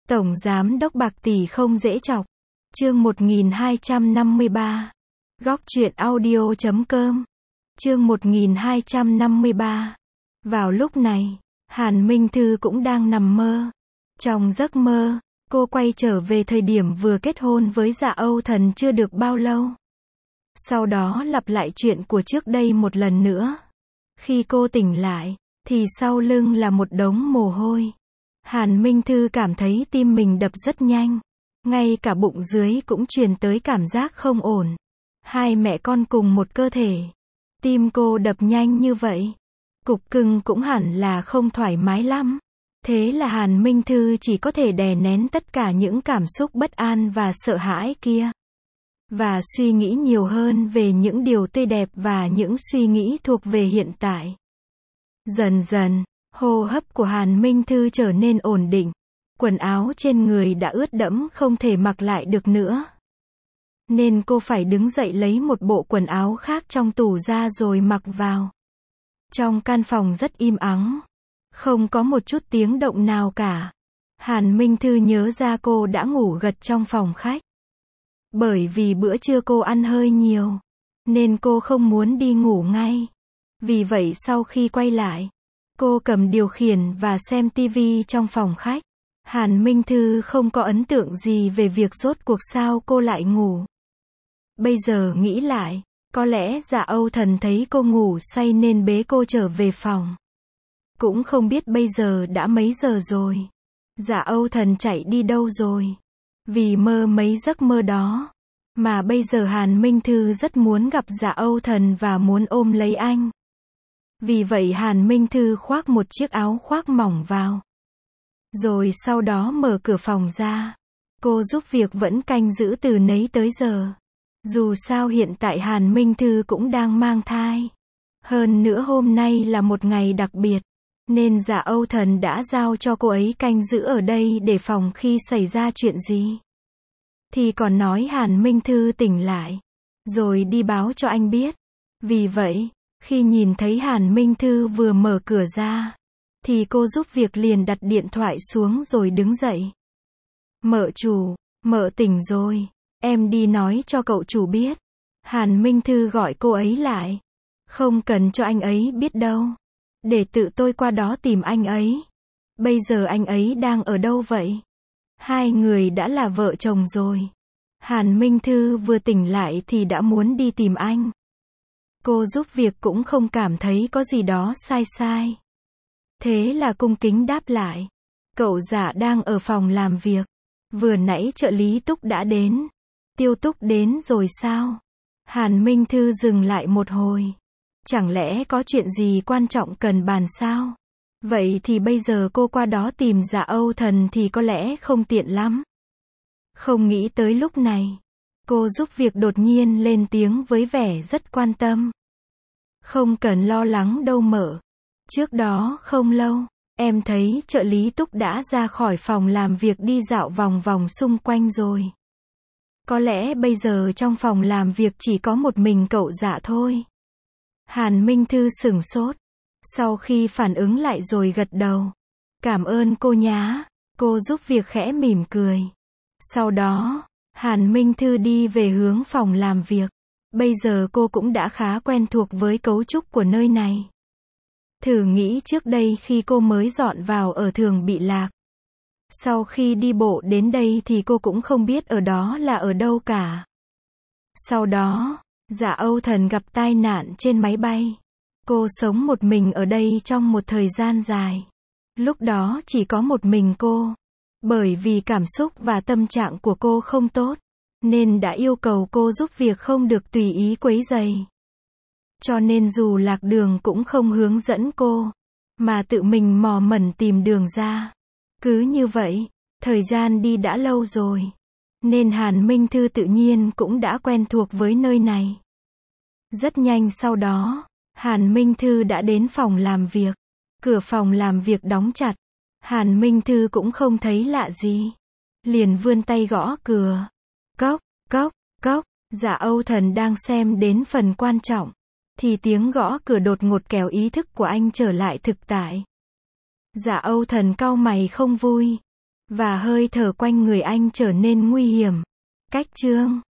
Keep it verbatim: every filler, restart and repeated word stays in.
Tổng Giám đốc bạc tỷ không dễ chọc. Chương một nghìn hai trăm năm mươi ba. Góc truyện audio chấm com. Chương một nghìn hai trăm năm mươi ba. Vào lúc này, Hàn Minh Thư cũng đang nằm mơ. Trong giấc mơ, cô quay trở về thời điểm vừa kết hôn với Dạ Âu Thần chưa được bao lâu. Sau đó lặp lại chuyện của trước đây một lần nữa. Khi cô tỉnh lại, thì sau lưng là một đống mồ hôi. Hàn Minh Thư cảm thấy tim mình đập rất nhanh. Ngay cả bụng dưới cũng truyền tới cảm giác không ổn. Hai mẹ con cùng một cơ thể. Tim cô đập nhanh như vậy. Cục cưng cũng hẳn là không thoải mái lắm. Thế là Hàn Minh Thư chỉ có thể đè nén tất cả những cảm xúc bất an và sợ hãi kia. Và suy nghĩ nhiều hơn về những điều tươi đẹp và những suy nghĩ thuộc về hiện tại. Dần dần, hô hấp của Hàn Minh Thư trở nên ổn định. Quần áo trên người đã ướt đẫm không thể mặc lại được nữa. Nên cô phải đứng dậy lấy một bộ quần áo khác trong tủ ra rồi mặc vào. Trong căn phòng rất im ắng. Không có một chút tiếng động nào cả. Hàn Minh Thư nhớ ra cô đã ngủ gật trong phòng khách. Bởi vì bữa trưa cô ăn hơi nhiều. Nên cô không muốn đi ngủ ngay. Vì vậy sau khi quay lại, cô cầm điều khiển và xem tivi trong phòng khách. Hàn Minh Thư không có ấn tượng gì về việc rốt cuộc sao cô lại ngủ. Bây giờ nghĩ lại, có lẽ Dạ Âu Thần thấy cô ngủ say nên bế cô trở về phòng. Cũng không biết bây giờ đã mấy giờ rồi. Dạ Âu Thần chạy đi đâu rồi. Vì mơ mấy giấc mơ đó, mà bây giờ Hàn Minh Thư rất muốn gặp Dạ Âu Thần và muốn ôm lấy anh. Vì vậy Hàn Minh Thư khoác một chiếc áo khoác mỏng vào. Rồi sau đó mở cửa phòng ra. Cô giúp việc vẫn canh giữ từ nấy tới giờ. Dù sao hiện tại Hàn Minh Thư cũng đang mang thai. Hơn nữa hôm nay là một ngày đặc biệt. Nên Dạ Âu Thần đã giao cho cô ấy canh giữ ở đây để phòng khi xảy ra chuyện gì. Thì còn nói Hàn Minh Thư tỉnh lại. Rồi đi báo cho anh biết. Vì vậy, khi nhìn thấy Hàn Minh Thư vừa mở cửa ra, thì cô giúp việc liền đặt điện thoại xuống rồi đứng dậy. Mợ chủ, mợ tỉnh rồi. Em đi nói cho cậu chủ biết. Hàn Minh Thư gọi cô ấy lại. Không cần cho anh ấy biết đâu. Để tự tôi qua đó tìm anh ấy. Bây giờ anh ấy đang ở đâu vậy? Hai người đã là vợ chồng rồi. Hàn Minh Thư vừa tỉnh lại thì đã muốn đi tìm anh. Cô giúp việc cũng không cảm thấy có gì đó sai sai. Thế là cung kính đáp lại. Cậu Dạ đang ở phòng làm việc. Vừa nãy trợ lý Túc đã đến. Tiêu Túc đến rồi sao? Hàn Minh Thư dừng lại một hồi. Chẳng lẽ có chuyện gì quan trọng cần bàn sao? Vậy thì bây giờ cô qua đó tìm Dạ Âu Thần thì có lẽ không tiện lắm. Không nghĩ tới lúc này, cô giúp việc đột nhiên lên tiếng với vẻ rất quan tâm. Không cần lo lắng đâu mợ. Trước đó không lâu, em thấy trợ lý Túc đã ra khỏi phòng làm việc đi dạo vòng vòng xung quanh rồi. Có lẽ bây giờ trong phòng làm việc chỉ có một mình cậu Dạ thôi. Hàn Minh Thư sửng sốt. Sau khi phản ứng lại rồi gật đầu. Cảm ơn cô nhá. Cô giúp việc khẽ mỉm cười. Sau đó, Hàn Minh Thư đi về hướng phòng làm việc. Bây giờ cô cũng đã khá quen thuộc với cấu trúc của nơi này. Thử nghĩ trước đây khi cô mới dọn vào ở thường bị lạc. Sau khi đi bộ đến đây thì cô cũng không biết ở đó là ở đâu cả. Sau đó, Dạ Âu Thần gặp tai nạn trên máy bay. Cô sống một mình ở đây trong một thời gian dài. Lúc đó chỉ có một mình cô. Bởi vì cảm xúc và tâm trạng của cô không tốt, nên đã yêu cầu cô giúp việc không được tùy ý quấy rầy. Cho nên dù lạc đường cũng không hướng dẫn cô, mà tự mình mò mẩn tìm đường ra. Cứ như vậy, thời gian đi đã lâu rồi. Nên Hàn Minh Thư tự nhiên cũng đã quen thuộc với nơi này. Rất nhanh sau đó, Hàn Minh Thư đã đến phòng làm việc. Cửa phòng làm việc đóng chặt. Hàn Minh Thư cũng không thấy lạ gì. Liền vươn tay gõ cửa. Cốc, cốc, cốc. Dạ Âu Thần đang xem đến phần quan trọng. Thì tiếng gõ cửa đột ngột kéo ý thức của anh trở lại thực tại. Dạ Âu Thần cau mày không vui. và hơi thở quanh người anh trở nên nguy hiểm. Cách chương